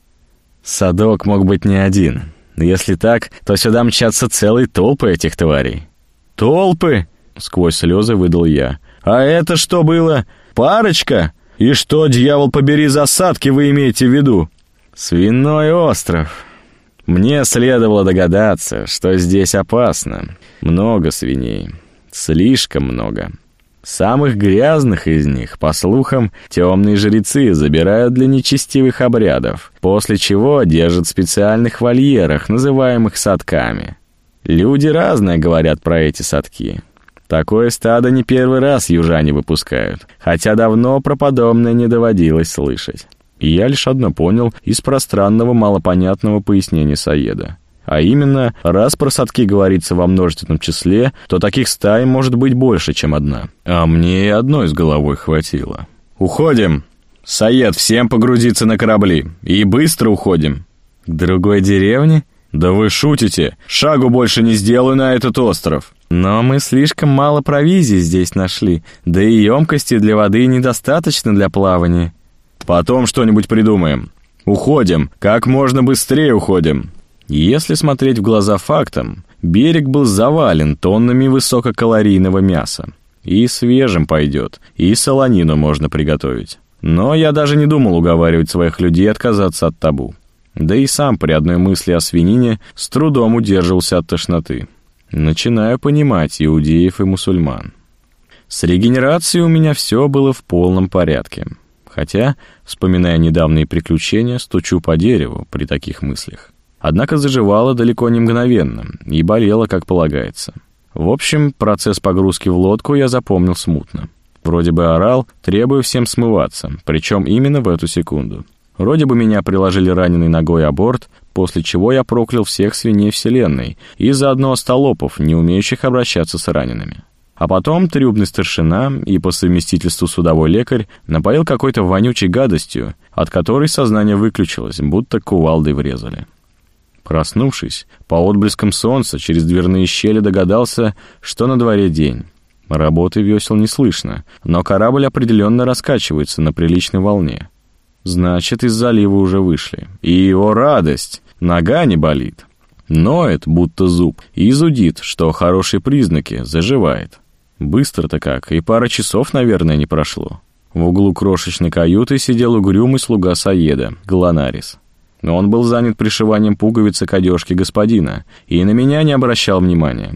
A: «Садок мог быть не один. Если так, то сюда мчатся целые толпы этих тварей». «Толпы?» — сквозь слезы выдал я. «А это что было? Парочка? И что, дьявол побери, засадки вы имеете в виду?» «Свиной остров. Мне следовало догадаться, что здесь опасно. Много свиней. Слишком много. Самых грязных из них, по слухам, темные жрецы забирают для нечестивых обрядов, после чего держат в специальных вольерах, называемых садками. Люди разное говорят про эти садки. Такое стадо не первый раз южане выпускают, хотя давно про подобное не доводилось слышать. И я лишь одно понял из пространного малопонятного пояснения Саеда. А именно, раз про садки говорится во множественном числе, то таких стай может быть больше, чем одна. А мне и одной с головой хватило. «Уходим! Саед, всем погрузиться на корабли! И быстро уходим!» «К другой деревне?» «Да вы шутите! Шагу больше не сделаю на этот остров!» «Но мы слишком мало провизии здесь нашли, да и емкости для воды недостаточно для плавания». «Потом что-нибудь придумаем. Уходим! Как можно быстрее уходим!» Если смотреть в глаза фактам, берег был завален тоннами высококалорийного мяса. И свежим пойдет, и солонину можно приготовить. Но я даже не думал уговаривать своих людей отказаться от табу. Да и сам при одной мысли о свинине с трудом удерживался от тошноты. Начинаю понимать иудеев и мусульман. С регенерацией у меня все было в полном порядке. Хотя, вспоминая недавние приключения, стучу по дереву при таких мыслях. Однако заживала далеко не мгновенно и болела, как полагается. В общем, процесс погрузки в лодку я запомнил смутно. Вроде бы орал, требуя всем смываться, причем именно в эту секунду. Вроде бы меня приложили раненой ногой о борт, после чего я проклял всех свиней вселенной и заодно остолопов, не умеющих обращаться с ранеными. А потом трюбный старшина и по совместительству судовой лекарь напоил какой-то вонючей гадостью, от которой сознание выключилось, будто кувалдой врезали. Проснувшись, по отблескам солнца через дверные щели догадался, что на дворе день. Работы весел не слышно, но корабль определенно раскачивается на приличной волне. Значит, из залива уже вышли. И, о радость, нога не болит. Ноет, будто зуб, и зудит, что хорошие признаки, заживает. Быстро-то как, и пара часов, наверное, не прошло. В углу крошечной каюты сидел угрюмый слуга Саеда, Галанарис. Но он был занят пришиванием пуговицы к одежке господина и на меня не обращал внимания.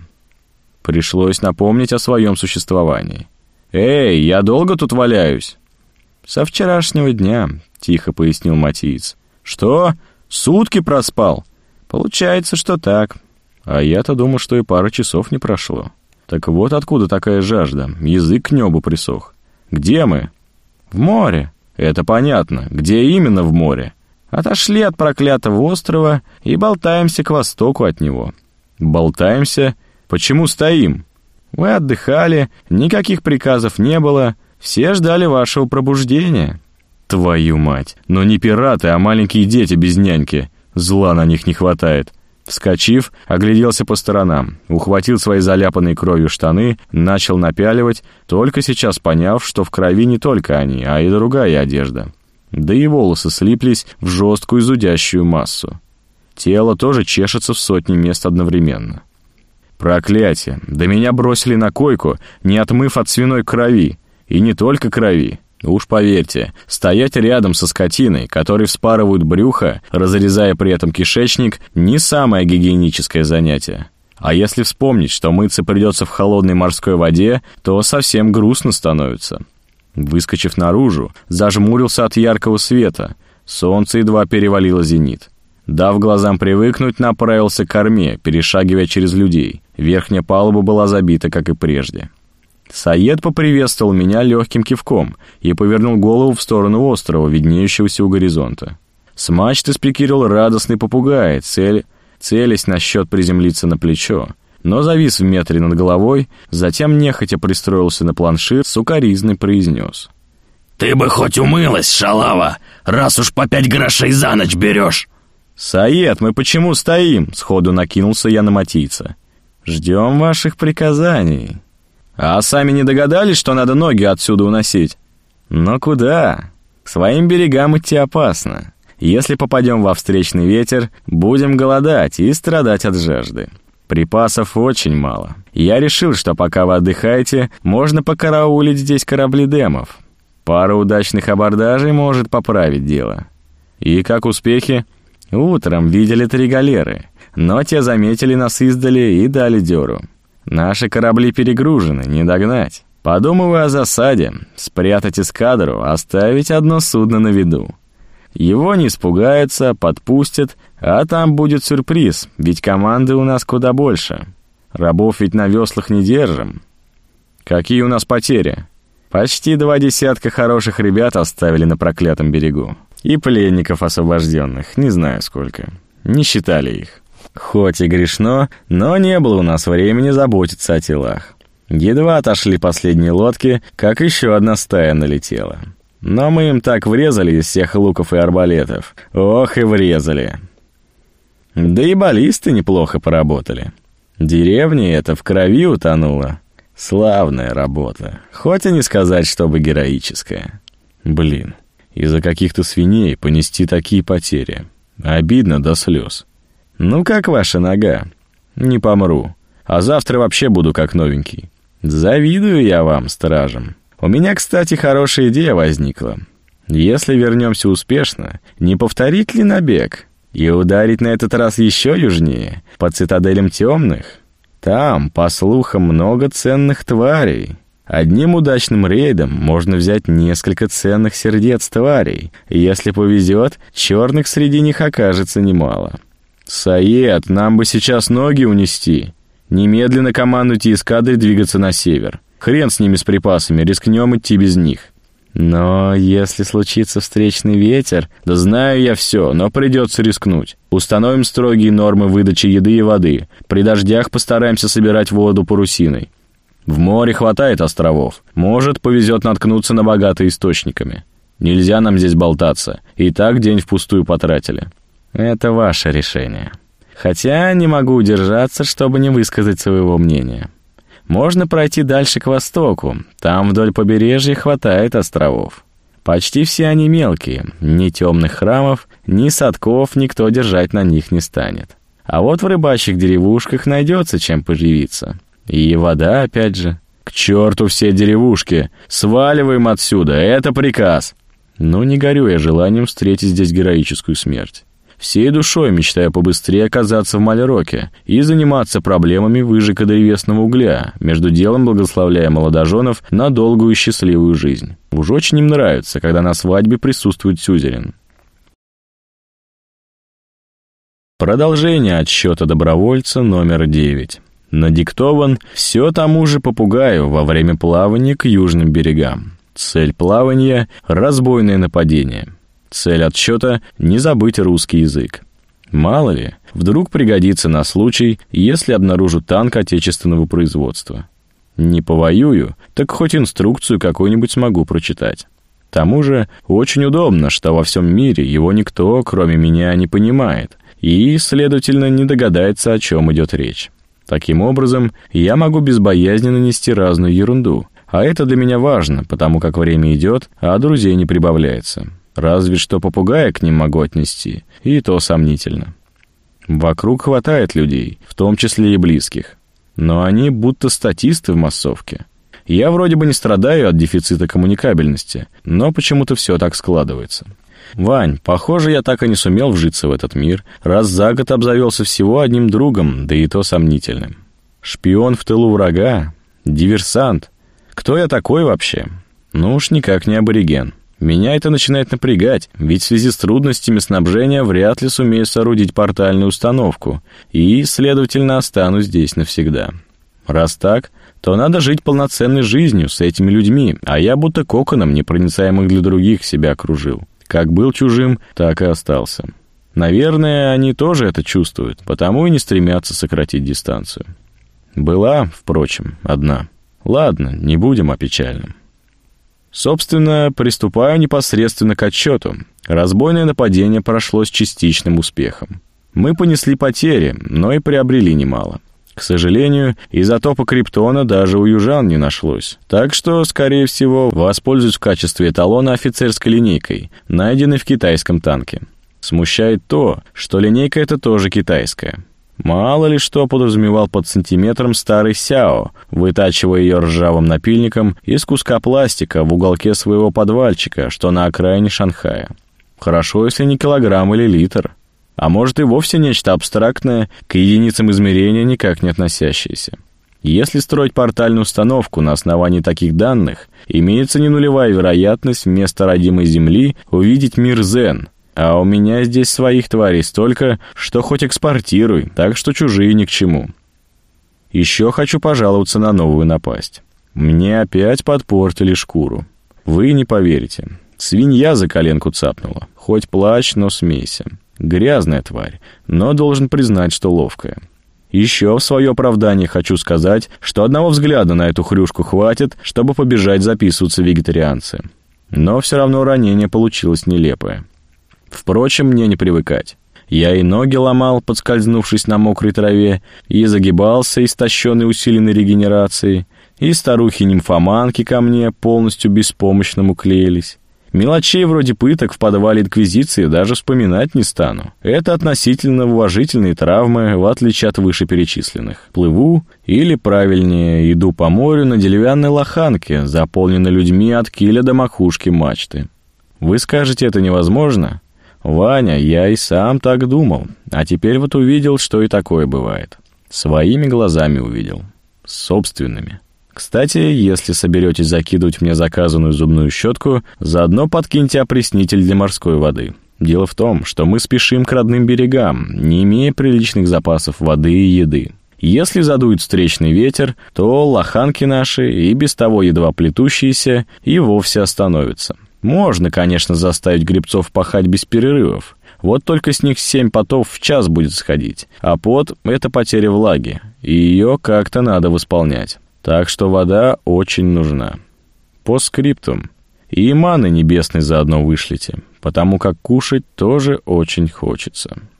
A: Пришлось напомнить о своем существовании. «Эй, я долго тут валяюсь?» «Со вчерашнего дня», — тихо пояснил матиец. «Что? Сутки проспал?» «Получается, что так. А я-то думал, что и пара часов не прошло. Так вот откуда такая жажда, язык к небу присох. Где мы?» «В море». «Это понятно. Где именно в море?» «Отошли от проклятого острова и болтаемся к востоку от него». «Болтаемся? Почему стоим?» «Вы отдыхали, никаких приказов не было, все ждали вашего пробуждения». «Твою мать! Но не пираты, а маленькие дети без няньки. Зла на них не хватает». Вскочив, огляделся по сторонам, ухватил свои заляпанные кровью штаны, начал напяливать, только сейчас поняв, что в крови не только они, а и другая одежда. Да и волосы слиплись в жесткую зудящую массу. Тело тоже чешется в сотни мест одновременно. Проклятие! Да меня бросили на койку, не отмыв от свиной крови. И не только крови. Уж поверьте, стоять рядом со скотиной, которой вспарывают брюхо, разрезая при этом кишечник, не самое гигиеническое занятие. А если вспомнить, что мыться придется в холодной морской воде, то совсем грустно становится. Выскочив наружу, зажмурился от яркого света. Солнце едва перевалило зенит. Дав глазам привыкнуть, направился к корме, перешагивая через людей. Верхняя палуба была забита, как и прежде. Саед поприветствовал меня легким кивком и повернул голову в сторону острова, виднеющегося у горизонта. С мачты спикировал радостный попугай, цель, целясь на счет приземлиться на плечо, но завис в метре над головой, затем нехотя пристроился на планшир, сукоризной произнес:
B: «Ты бы хоть умылась, шалава, раз уж по пять грошей за ночь берешь!»
A: «Саед, мы почему стоим?» — сходу накинулся я на матийца. «Ждем ваших приказаний». «А сами не догадались, что надо ноги отсюда уносить?» «Но куда? К своим берегам идти опасно. Если попадем во встречный ветер, будем голодать и страдать от жажды. Припасов очень мало. Я решил, что пока вы отдыхаете, можно покараулить здесь корабли демов. Пара удачных абордажей может поправить дело». «И как успехи?» «Утром видели три галеры, но те заметили нас издали и дали дёру. Наши корабли перегружены, не догнать. Подумываю о засаде, спрятать эскадру, оставить одно судно на виду. Его не испугаются, подпустят, а там будет сюрприз, ведь команды у нас куда больше. Рабов ведь на веслах не держим». «Какие у нас потери?» «Почти два десятка хороших ребят оставили на проклятом берегу. И пленников освобожденных, не знаю сколько. Не считали их. Хоть и грешно, но не было у нас времени заботиться о телах. Едва отошли последние лодки, как еще одна стая налетела. Но мы им так врезали из всех луков и арбалетов. Ох и врезали. Да и баллисты неплохо поработали. Деревня эта в крови утонула. Славная работа, хоть и не сказать, чтобы героическая. Блин, из-за каких-то свиней понести такие потери. Обидно до слез. Ну как ваша нога? Не помру. А завтра вообще буду как новенький. Завидую я вам, стражам. У меня, кстати, хорошая идея возникла. Если вернемся успешно, не повторить ли набег? И ударить на этот раз еще южнее, по цитаделям темных? Там, по слухам, много ценных тварей. Одним удачным рейдом можно взять несколько ценных сердец тварей. Если повезет, черных среди них окажется немало. «Саед, нам бы сейчас ноги унести. Немедленно командуйте эскадрой двигаться на север. Хрен с ними с припасами, рискнем идти без них». «Но если случится встречный ветер...» «Да знаю я все, но придется рискнуть. Установим строгие нормы выдачи еды и воды. При дождях постараемся собирать воду парусиной. В море хватает островов. Может, повезет наткнуться на богатые источниками. Нельзя нам здесь болтаться. И так день впустую потратили». «Это ваше решение. Хотя не могу удержаться, чтобы не высказать своего мнения. Можно пройти дальше к востоку. Там вдоль побережья хватает островов. Почти все они мелкие. Ни темных храмов, ни садков никто держать на них не станет. А вот в рыбачьих деревушках найдется чем поживиться. И вода, опять же. К черту все деревушки! Сваливаем отсюда, это приказ!» Ну, не горю я желанием встретить здесь героическую смерть. Всей душой мечтаю побыстрее оказаться в Малероке и заниматься проблемами выжига древесного угля, между делом благословляя молодоженов на долгую и счастливую жизнь. Уж очень им нравится, когда на свадьбе присутствует сюзерен. Продолжение отсчета добровольца номер девять. Надиктован все тому же попугаю во время плавания к южным берегам. Цель плавания — разбойное нападение. Цель отсчета — не забыть русский язык. Мало ли, вдруг пригодится на случай, если обнаружу танк отечественного производства. Не повоюю, так хоть инструкцию какую-нибудь смогу прочитать. К тому же очень удобно, что во всем мире его никто, кроме меня, не понимает и, следовательно, не догадается, о чем идет речь. Таким образом, я могу безбоязненно нести разную ерунду, а это для меня важно, потому как время идет, а друзей не прибавляется. Разве что попугая к ним могу отнести, и то сомнительно. Вокруг хватает людей, в том числе и близких. Но они будто статисты в массовке. Я вроде бы не страдаю от дефицита коммуникабельности, но почему-то все так складывается. «Вань, похоже, я так и не сумел вжиться в этот мир, раз за год обзавелся всего одним другом, да и то сомнительным. Шпион в тылу врага? Диверсант? Кто я такой вообще? Ну уж никак не абориген. Меня это начинает напрягать, ведь в связи с трудностями снабжения вряд ли сумею соорудить портальную установку и, следовательно, останусь здесь навсегда. Раз так, то надо жить полноценной жизнью с этими людьми, а я будто коконом, непроницаемых для других, себя окружил. Как был чужим, так и остался. Наверное, они тоже это чувствуют, потому и не стремятся сократить дистанцию. Была, впрочем, одна. Ладно, не будем о печальном. Собственно, приступаю непосредственно к отчету. Разбойное нападение прошло с частичным успехом. Мы понесли потери, но и приобрели немало. К сожалению, изотопа криптона даже у южан не нашлось. Так что, скорее всего, воспользуюсь в качестве эталона офицерской линейкой, найденной в китайском танке. Смущает то, что линейка эта тоже китайская. Мало ли что подразумевал под сантиметром старый Сяо, вытачивая ее ржавым напильником из куска пластика в уголке своего подвальчика, что на окраине Шанхая. Хорошо, если не килограмм или литр. А может и вовсе нечто абстрактное, к единицам измерения никак не относящееся. Если строить портальную установку на основании таких данных, имеется не нулевая вероятность вместо родимой Земли увидеть мир Зен. А у меня здесь своих тварей столько, что хоть экспортируй, так что чужие ни к чему. Еще хочу пожаловаться на новую напасть. Мне опять подпортили шкуру. Вы не поверите. Свинья за коленку цапнула. Хоть плачь, но смейся. Грязная тварь, но должен признать, что ловкая. Еще в свое оправдание хочу сказать, что одного взгляда на эту хрюшку хватит, чтобы побежать записываться вегетарианцы. Но все равно ранение получилось нелепое. Впрочем, мне не привыкать. Я и ноги ломал, подскользнувшись на мокрой траве, и загибался, истощенный усиленной регенерацией, и старухи-нимфоманки ко мне полностью беспомощному клеились. Мелочей вроде пыток в подвале инквизиции даже вспоминать не стану. Это относительно уважительные травмы, в отличие от вышеперечисленных. Плыву, или, правильнее, иду по морю на деревянной лоханке, заполненной людьми от киля до макушки мачты. Вы скажете, это невозможно? Ваня, я и сам так думал, а теперь вот увидел, что и такое бывает. Своими глазами увидел. Собственными. Кстати, если соберетесь закидывать мне заказанную зубную щетку, заодно подкиньте опреснитель для морской воды. Дело в том, что мы спешим к родным берегам, не имея приличных запасов воды и еды. Если задует встречный ветер, то лоханки наши, и без того едва плетущиеся, и вовсе остановятся. Можно, конечно, заставить гребцов пахать без перерывов. Вот только с них семь потов в час будет сходить, а пот — это потеря влаги, и ее как-то надо восполнять. Так что вода очень нужна. По скриптум. И маны небесной заодно вышлите, потому как кушать тоже очень хочется.